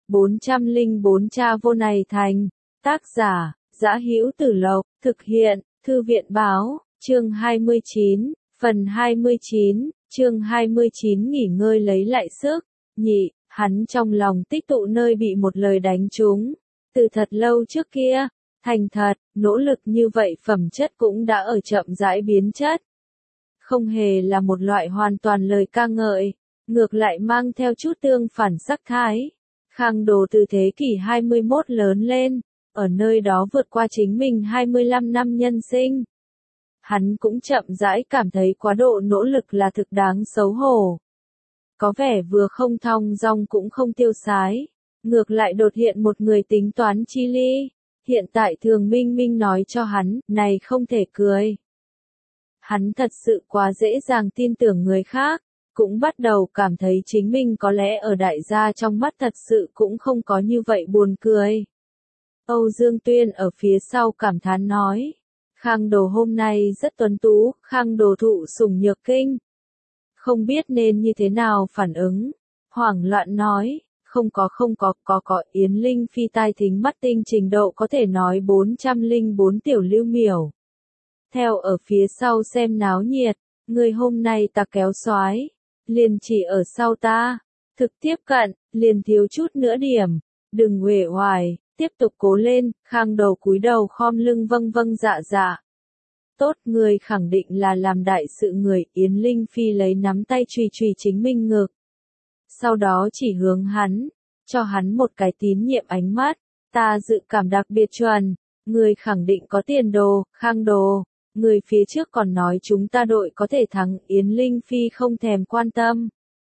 404 Cha vô này thành. Tác giả, Dã Hữu Tử Lộc, thực hiện, Thư viện báo, chương 29, phần 29, chương 29 nghỉ ngơi lấy lại sức. Nhị, hắn trong lòng tích tụ nơi bị một lời đánh trúng. Từ thật lâu trước kia, thành thật, nỗ lực như vậy phẩm chất cũng đã ở chậm rãi biến chất. Không hề là một loại hoàn toàn lời ca ngợi, ngược lại mang theo chút tương phản sắc thái. Khang Đồ từ thế kỷ 21 lớn lên, ở nơi đó vượt qua chính mình 25 năm nhân sinh. Hắn cũng chậm rãi cảm thấy quá độ nỗ lực là thực đáng xấu hổ. Có vẻ vừa không thong dong cũng không tiêu sái, ngược lại đột hiện một người tính toán chi ly. Hiện tại Thường Minh Minh nói cho hắn, này không thể cười. Hắn thật sự quá dễ dàng tin tưởng người khác, cũng bắt đầu cảm thấy chính mình có lẽ ở đại gia trong mắt thật sự cũng không có như vậy buồn cười. Âu Dương Tuyên ở phía sau cảm thán nói, Khang Đồ hôm nay rất tuấn tú, Khang Đồ thụ sủng nhược kinh. Không biết nên như thế nào phản ứng, hoảng loạn nói, không có, Yến Linh Phi tai thính mắt tinh trình độ có thể nói 404 tiểu lưu miểu. Theo ở phía sau xem náo nhiệt, người hôm nay ta kéo soái, liền chỉ ở sau ta, thực tiếp cận, liền thiếu chút nữa điểm, đừng uể oải, tiếp tục cố lên. Khang Đồ cúi đầu khom lưng vâng vâng dạ dạ. Tốt, người khẳng định là làm đại sự người. Yến Linh Phi lấy nắm tay chùy chùy chính mình ngực. Sau đó chỉ hướng hắn, cho hắn một cái tín nhiệm ánh mắt, ta dự cảm đặc biệt chuẩn, người khẳng định có tiền đồ. Khang Đồ, người phía trước còn nói chúng ta đội có thể thắng. Yến Linh Phi không thèm quan tâm.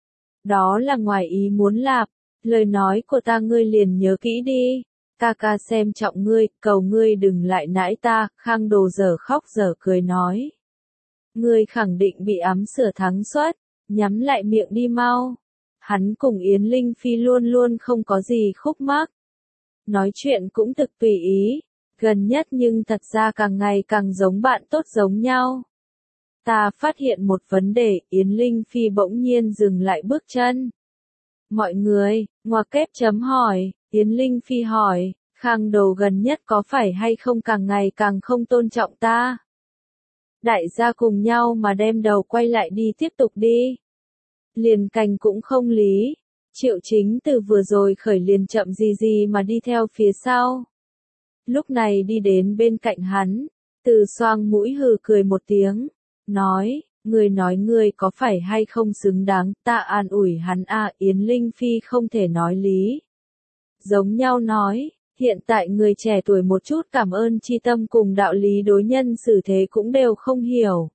Đó là ngoài ý muốn lạp, lời nói của ta ngươi liền nhớ kỹ đi. Ca ca xem trọng ngươi, cầu ngươi đừng lại nãi ta. Khang Đồ dở khóc dở cười nói. Ngươi khẳng định bị ám sửa thắng suất, nhắm lại miệng đi mau. Hắn cùng Yến Linh Phi luôn luôn không có gì khúc mắc. Nói chuyện cũng thực tùy ý, gần nhất nhưng thật ra càng ngày càng giống bạn tốt giống nhau. Ta phát hiện một vấn đề. Yến Linh Phi bỗng nhiên dừng lại bước chân. Mọi người, ngoặc kép chấm hỏi. Yến Linh Phi hỏi, Khang Đồ gần nhất có phải hay không càng ngày càng không tôn trọng ta? Đại gia cùng nhau mà đem đầu quay lại đi, tiếp tục đi. Liền cành cũng không lý. Triệu Chính từ vừa rồi khởi liền chậm gì mà đi theo phía sau. Lúc này đi đến bên cạnh hắn, Từ xoang mũi hừ cười một tiếng, nói, người có phải hay không xứng đáng, ta an ủi hắn a. Yến Linh Phi không thể nói lý. Giống nhau nói, hiện tại người trẻ tuổi một chút cảm ơn chi tâm cùng đạo lý đối nhân xử thế cũng đều không hiểu.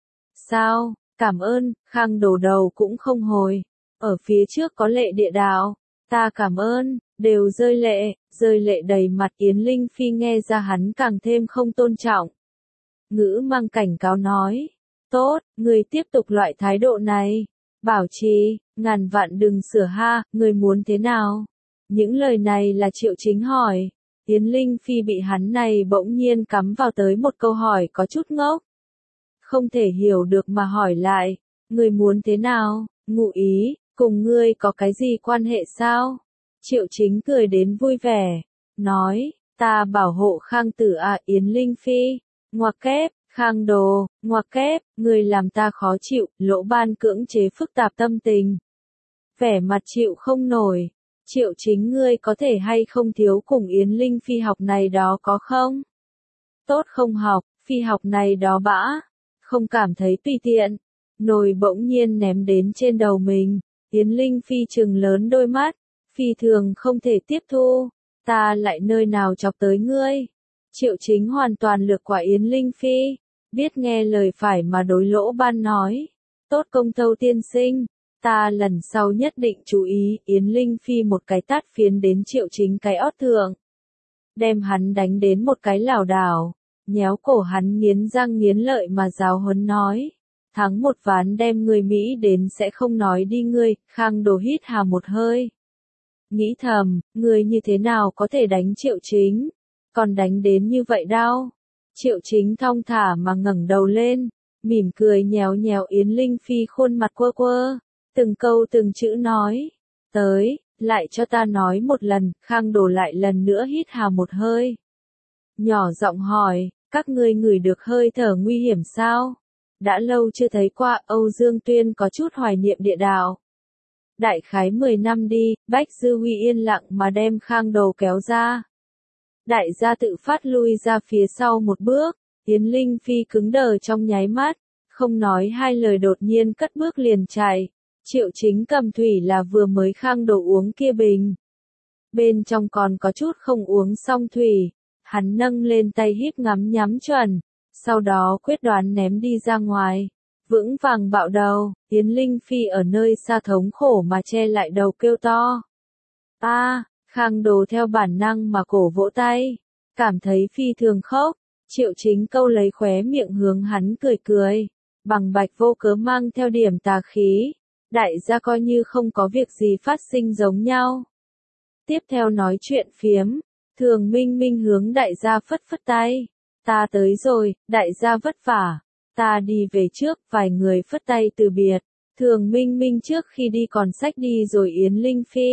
Sao, cảm ơn. Khang Đồ đầu cũng không hồi. Ở phía trước có lệ địa đạo, ta cảm ơn, đều rơi lệ đầy mặt. Yến Linh Phi nghe ra hắn càng thêm không tôn trọng. Ngữ mang cảnh cáo nói, tốt, người tiếp tục loại thái độ này, bảo trì, ngàn vạn đừng sửa ha, người muốn thế nào? Những lời này là Triệu Chính hỏi. Yến Linh Phi bị hắn này bỗng nhiên cắm vào tới một câu hỏi có chút ngốc. Không thể hiểu được mà hỏi lại, người muốn thế nào? Ngụ ý, cùng ngươi có cái gì quan hệ sao? Triệu Chính cười đến vui vẻ, nói, ta bảo hộ Khang Tử à. Yến Linh Phi, ngoặc kép, Khang Đồ, ngoặc kép, người làm ta khó chịu. Lỗ Ban cưỡng chế phức tạp tâm tình, vẻ mặt chịu không nổi. Triệu Chính ngươi có thể hay không thiếu cùng Yến Linh Phi học này đó có không? Tốt không học, phi học này đó bã, không cảm thấy tùy tiện. Nồi bỗng nhiên ném đến trên đầu mình. Yến Linh Phi trừng lớn đôi mắt, phi thường không thể tiếp thu. Ta lại nơi nào chọc tới ngươi? Triệu Chính hoàn toàn lược qua Yến Linh Phi, biết nghe lời phải mà đối Lỗ Ban nói. Tốt công tâu tiên sinh, ta lần sau nhất định chú ý. Yến Linh Phi một cái tát phiến đến Triệu Chính cái ót thượng, đem hắn đánh đến một cái lảo đảo, nhéo cổ hắn nghiến răng nghiến lợi mà giáo huấn nói. Thắng một ván đem người Mỹ đến sẽ không nói đi ngươi. Khang Đồ hít hà một hơi, nghĩ thầm, người như thế nào có thể đánh Triệu Chính, còn đánh đến như vậy đau. Triệu Chính thong thả mà ngẩng đầu lên, mỉm cười nhéo nhéo Yến Linh Phi khuôn mặt quơ, từng câu từng chữ nói, tới, Lại cho ta nói một lần, Khang Đồ lại lần nữa hít hà một hơi. Nhỏ giọng hỏi, các ngươi ngửi được hơi thở nguy hiểm sao? Đã lâu chưa thấy qua, Âu Dương Tuyên có chút hoài niệm địa đạo. Đại khái 10 năm đi, Bách Dư Huy yên lặng mà đem Khang Đồ kéo ra. Đại gia tự phát lui ra phía sau một bước, Yến Linh Phi cứng đờ trong nháy mắt, không nói hai lời đột nhiên cất bước liền chạy. Triệu Chính cầm thủy là vừa mới Khang Đồ uống kia bình. Bên trong còn có chút không uống xong thủy, hắn nâng lên tay híp ngắm nhắm chuẩn, sau đó quyết đoán ném đi ra ngoài. Vững vàng bạo đầu, Yến Linh Phi ở nơi xa thống khổ mà che lại đầu kêu to. Khang Đồ theo bản năng mà cổ vỗ tay, cảm thấy phi thường khóc. Triệu Chính câu lấy khóe miệng hướng hắn cười cười, bằng bạch vô cớ mang theo điểm tà khí. Đại gia coi như không có việc gì phát sinh giống nhau. Tiếp theo nói chuyện phiếm, Thường Minh Minh hướng đại gia phất phất tay. Ta tới rồi, đại gia vất vả. Ta đi về trước, vài người phất tay từ biệt. Thường Minh Minh trước khi đi còn xách đi rồi Yến Linh Phi.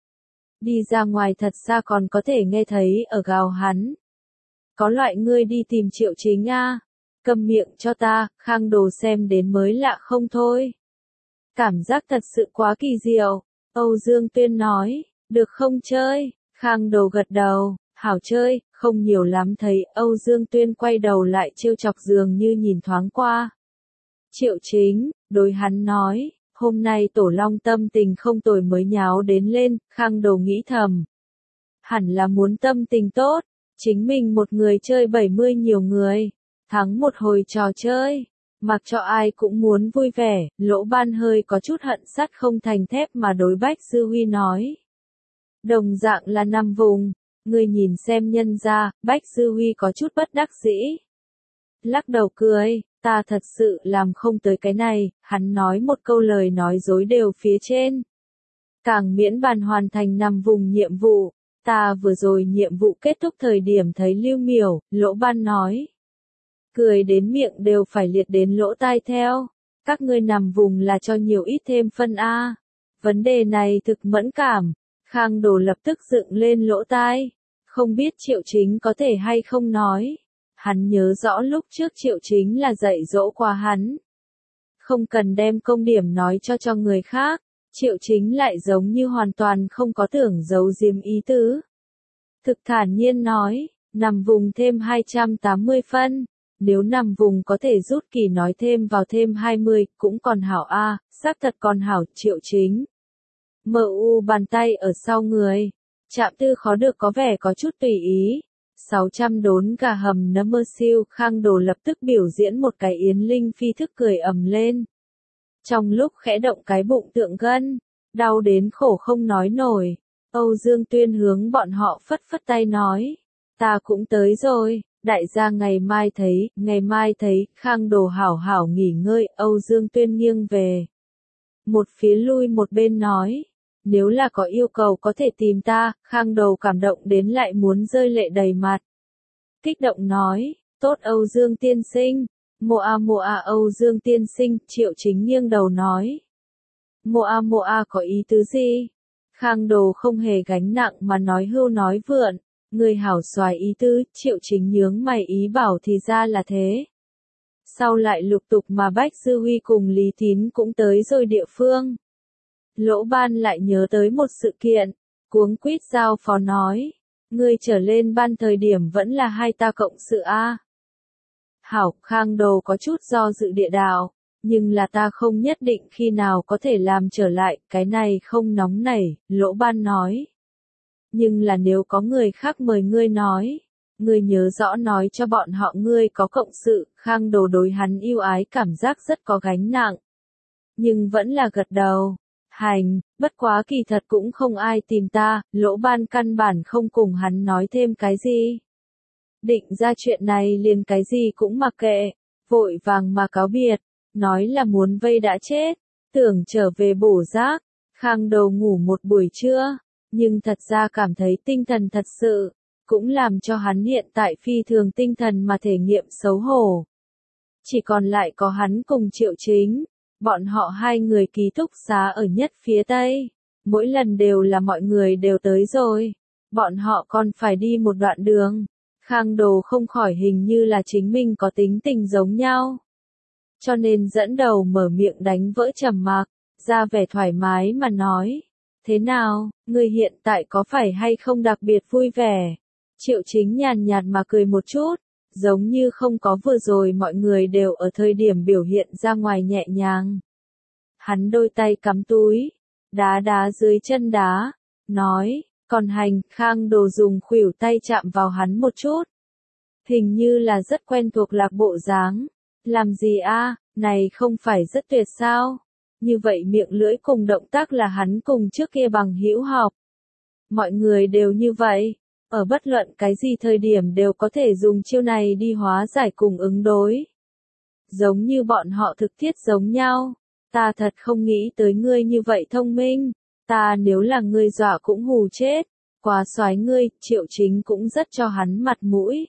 Đi ra ngoài thật xa còn có thể nghe thấy ở gào hắn. Có loại ngươi đi tìm Triệu Chính a, câm miệng cho ta, Khang Đồ xem đến mới lạ không thôi. Cảm giác thật sự quá kỳ diệu, Âu Dương Tuyên nói, được không chơi, Khang Đồ gật đầu, hảo chơi, không nhiều lắm thấy, Âu Dương Tuyên quay đầu lại trêu chọc dường như nhìn thoáng qua. Triệu Chính, đối hắn nói, hôm nay Tổ Long tâm tình không tồi mới nháo đến lên, Khang Đồ nghĩ thầm. Hẳn là muốn tâm tình tốt, chính mình một người chơi 70 nhiều người, thắng một hồi trò chơi. Mặc cho ai cũng muốn vui vẻ, Lỗ Ban hơi có chút hận sắt không thành thép mà đối Bách Dư Huy nói. Đồng dạng là năm vùng, người nhìn xem nhân ra, Bách Dư Huy có chút bất đắc dĩ. Lắc đầu cười, ta thật sự làm không tới cái này, hắn nói một câu lời nói dối đều phía trên. Càng miễn bàn hoàn thành năm vùng nhiệm vụ, ta vừa rồi nhiệm vụ kết thúc thời điểm thấy Lưu Miểu, Lỗ Ban nói. Cười đến miệng đều phải liệt đến lỗ tai theo. Các ngươi nằm vùng là cho nhiều ít thêm phân A. Vấn đề này thực mẫn cảm. Khang Đồ lập tức dựng lên lỗ tai. Không biết Triệu Chính có thể hay không nói. Hắn nhớ rõ lúc trước Triệu Chính là dạy dỗ qua hắn. Không cần đem công điểm nói cho người khác. Triệu Chính lại giống như hoàn toàn không có tưởng giấu giếm ý tứ. Thực thản nhiên nói, nằm vùng thêm 280 phân. Nếu nằm vùng có thể rút kỳ nói thêm vào thêm 20, cũng còn hảo a, xác thật còn hảo. Triệu Chính. MU bàn tay ở sau người. Trạm tư khó được có vẻ có chút tùy ý. 600 đốn gà hầm nấm mơ siêu, Khang Đồ lập tức biểu diễn một cái Yến Linh Phi thức cười ầm lên. Trong lúc khẽ động cái bụng tượng gân, đau đến khổ không nói nổi. Âu Dương Tuyên hướng bọn họ phất phất tay nói. Ta cũng tới rồi. Đại gia ngày mai thấy, Khang Đồ hảo hảo nghỉ ngơi, Âu Dương Tuyên nghiêng về. Một phía lui một bên nói, nếu là có yêu cầu có thể tìm ta, Khang Đồ cảm động đến lại muốn rơi lệ đầy mặt. Kích động nói, tốt Âu Dương tiên sinh, Moa Âu Dương tiên sinh, Triệu Chính nghiêng đầu nói. Moa có ý tứ gì? Khang Đồ không hề gánh nặng mà nói hưu nói vượn. Người hảo xoài ý tứ, Triệu Chính nhướng mày ý bảo thì ra là thế. Sau lại lục tục mà Bách Dư Huy cùng Lý Tín cũng tới rồi địa phương. Lỗ Ban lại nhớ tới một sự kiện, cuống quýt giao phó nói. Người trở lên ban thời điểm vẫn là hai ta cộng sự a. Hảo, Khang Đồ có chút do dự địa đạo, nhưng là ta không nhất định khi nào có thể làm trở lại, cái này không nóng nảy, Lỗ Ban nói. Nhưng là nếu có người khác mời ngươi nói, ngươi nhớ rõ nói cho bọn họ ngươi có cộng sự. Khang Đồ đối hắn yêu ái cảm giác rất có gánh nặng. Nhưng vẫn là gật đầu. Hành, bất quá kỳ thật cũng không ai tìm ta, Lỗ Ban căn bản không cùng hắn nói thêm cái gì. Định ra chuyện này liền cái gì cũng mặc kệ, vội vàng mà cáo biệt, nói là muốn vây đã chết, tưởng trở về bổ giác. Khang Đồ ngủ một buổi trưa. Nhưng thật ra cảm thấy tinh thần thật sự, cũng làm cho hắn hiện tại phi thường tinh thần mà thể nghiệm xấu hổ. Chỉ còn lại có hắn cùng Triệu Chính, bọn họ hai người ký túc xá ở nhất phía tây. Mỗi lần đều là mọi người đều tới rồi. Bọn họ còn phải đi một đoạn đường. Khang Đồ không khỏi hình như là chính mình có tính tình giống nhau. Cho nên dẫn đầu mở miệng đánh vỡ trầm mặc, ra vẻ thoải mái mà nói. Thế nào, người hiện tại có phải hay không đặc biệt vui vẻ? Triệu Chính nhàn nhạt mà cười một chút, giống như không có vừa rồi mọi người đều ở thời điểm biểu hiện ra ngoài nhẹ nhàng. Hắn đôi tay cắm túi, đá đá dưới chân đá, nói, còn hành. Khang Đồ dùng khuỷu tay chạm vào hắn một chút. Hình như là rất quen thuộc lạc bộ dáng. Làm gì a, này không phải rất tuyệt sao? Như vậy miệng lưỡi cùng động tác là hắn cùng trước kia bằng hữu học. Mọi người đều như vậy, ở bất luận cái gì thời điểm đều có thể dùng chiêu này đi hóa giải cùng ứng đối. Giống như bọn họ thực thiết giống nhau. Ta thật không nghĩ tới ngươi như vậy thông minh. Ta nếu là ngươi dọa cũng hù chết. Quá soái ngươi. Triệu Chính cũng rất cho hắn mặt mũi.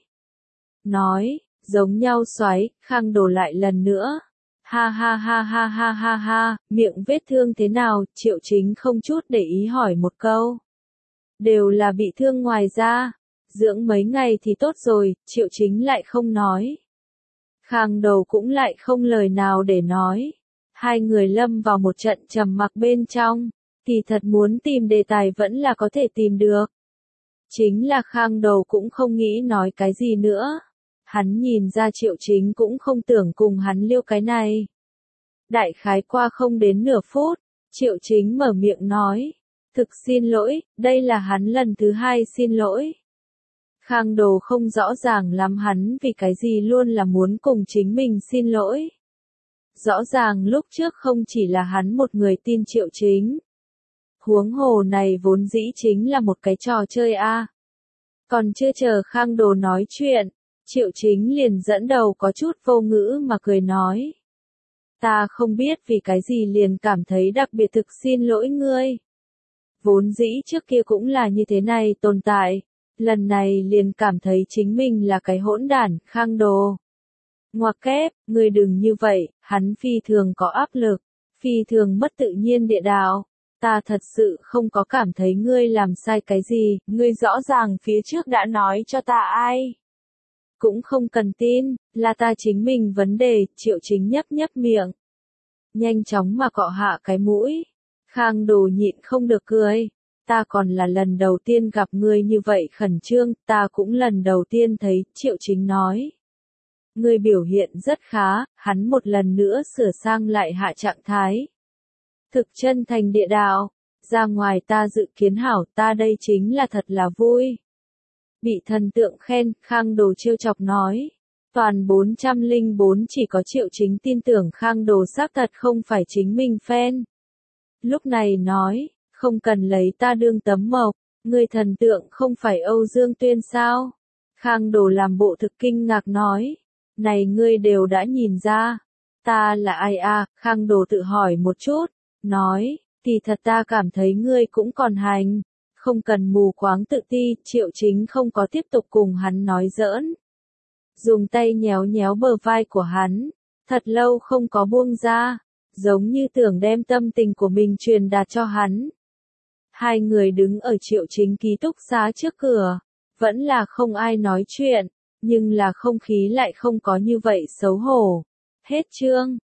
Nói, giống nhau soái. Khang Đồ lại lần nữa. Ha ha ha ha ha ha ha, miệng vết thương thế nào? Triệu Chính không chút để ý hỏi một câu. Đều là bị thương ngoài da. Dưỡng mấy ngày thì tốt rồi. Triệu Chính lại không nói. Khang Đồ cũng lại không lời nào để nói. Hai người lâm vào một trận trầm mặc bên trong. Kỳ thật muốn tìm đề tài vẫn là có thể tìm được. Chính là Khang Đồ cũng không nghĩ nói cái gì nữa. Hắn nhìn ra Triệu Chính cũng không tưởng cùng hắn liêu cái này. Đại khái qua không đến nửa phút, Triệu Chính mở miệng nói. Thực xin lỗi, đây là hắn lần thứ hai xin lỗi. Khang Đồ không rõ ràng lắm hắn vì cái gì luôn là muốn cùng chính mình xin lỗi. Rõ ràng lúc trước không chỉ là hắn một người tin Triệu Chính. Huống hồ này vốn dĩ chính là một cái trò chơi a. Còn chưa chờ Khang Đồ nói chuyện, Triệu Chính liền dẫn đầu có chút vô ngữ mà cười nói. Ta không biết vì cái gì liền cảm thấy đặc biệt thực xin lỗi ngươi. Vốn dĩ trước kia cũng là như thế này tồn tại, lần này liền cảm thấy chính mình là cái hỗn đản. Khang Đồ. Ngoặc kép, ngươi đừng như vậy, hắn phi thường có áp lực, phi thường mất tự nhiên địa đạo. Ta thật sự không có cảm thấy ngươi làm sai cái gì, ngươi rõ ràng phía trước đã nói cho ta ai. Cũng không cần tin, là ta chính mình vấn đề. Triệu Chính nhấp nhấp miệng. Nhanh chóng mà cọ hạ cái mũi. Khang Đồ nhịn không được cười. Ta còn là lần đầu tiên gặp ngươi như vậy khẩn trương, ta cũng lần đầu tiên thấy. Triệu Chính nói. Ngươi biểu hiện rất khá, hắn một lần nữa sửa sang lại hạ trạng thái. Thực chân thành địa đạo, ra ngoài ta dự kiến hảo, ta đây chính là thật là vui. Bị thần tượng khen. Khang Đồ trêu chọc nói. Toàn 404 chỉ có Triệu Chính tin tưởng Khang Đồ xác thật không phải chính mình fan. Lúc này nói, không cần lấy ta đương tấm mộc, người thần tượng không phải Âu Dương Tuyên sao? Khang Đồ làm bộ thực kinh ngạc nói. Này ngươi đều đã nhìn ra. Ta là ai a? Khang Đồ tự hỏi một chút, nói, thì thật ta cảm thấy ngươi cũng còn hành. Không cần mù quáng tự ti. Triệu Chính không có tiếp tục cùng hắn nói giỡn. Dùng tay nhéo nhéo bờ vai của hắn. Thật lâu không có buông ra. Giống như tưởng đem tâm tình của mình truyền đạt cho hắn. Hai người đứng ở Triệu Chính ký túc xá trước cửa. Vẫn là không ai nói chuyện. Nhưng là không khí lại không có như vậy xấu hổ. Hết chương.